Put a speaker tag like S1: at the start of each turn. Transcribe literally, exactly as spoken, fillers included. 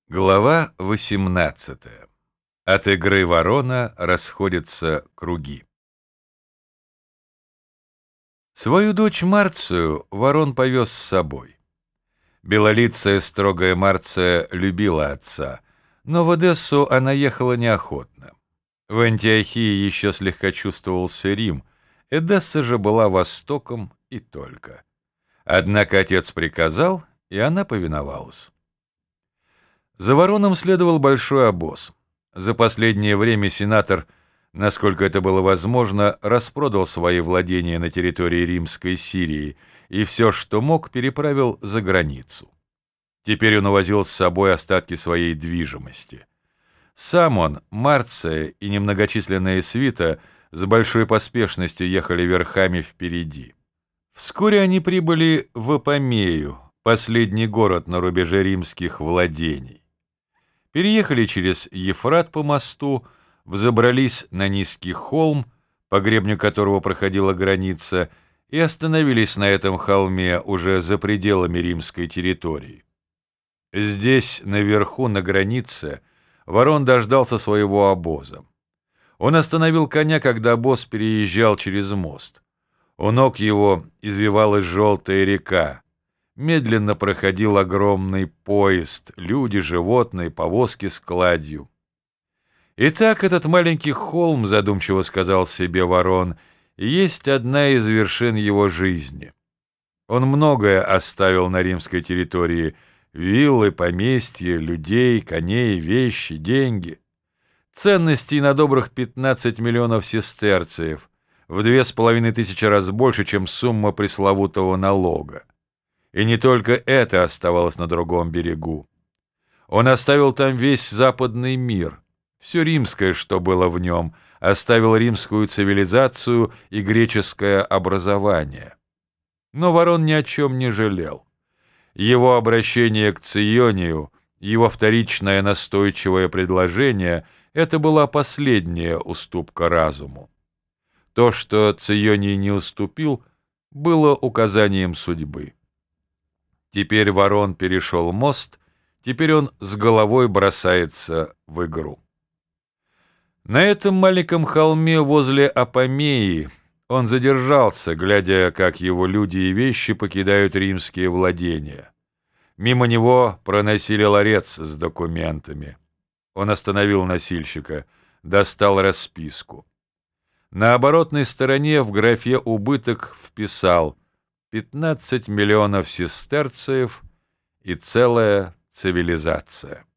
S1: Глава восемнадцатая. От игры ворона расходятся круги. Свою дочь Марцию ворон повез с собой. Белолицая строгая Марция любила отца, но в Одессу она ехала неохотно. В Антиохии еще слегка чувствовался Рим, Эдесса же была востоком и только. Однако отец приказал, и она повиновалась. За вороном следовал большой обоз. За последнее время сенатор, насколько это было возможно, распродал свои владения на территории Римской Сирии и все, что мог, переправил за границу. Теперь он увозил с собой остатки своей движимости. Сам он, Марция и немногочисленная свита с большой поспешностью ехали верхами впереди. Вскоре они прибыли в Апамею, последний город на рубеже римских владений. Переехали через Ефрат по мосту, взобрались на низкий холм, по гребню которого проходила граница, и остановились на этом холме уже за пределами римской территории. Здесь, наверху, на границе, ворон дождался своего обоза. Он остановил коня, когда обоз переезжал через мост. У ног его извивалась желтая река. Медленно проходил огромный поезд, люди, животные, повозки с кладью. «Итак, этот маленький холм, — задумчиво сказал себе ворон, — есть одна из вершин его жизни. Он многое оставил на римской территории: виллы, поместья, людей, коней, вещи, деньги. Ценностей на добрых пятнадцать миллионов сестерциев, в две с половиной тысячи раз больше, чем сумма пресловутого налога. И не только это оставалось на другом берегу. Он оставил там весь западный мир, все римское, что было в нем, оставил римскую цивилизацию и греческое образование. Но ворон ни о чем не жалел. Его обращение к Ционию, его вторичное настойчивое предложение — это была последняя уступка разуму. То, что Ционий не уступил, было указанием судьбы. Теперь ворон перешел мост, теперь он с головой бросается в игру. На этом маленьком холме возле Апамеи он задержался, глядя, как его люди и вещи покидают римские владения. Мимо него проносили ларец с документами. Он остановил носильщика, достал расписку. На оборотной стороне в графе «Убыток» вписал пятнадцать миллионов сестерциев и целая цивилизация.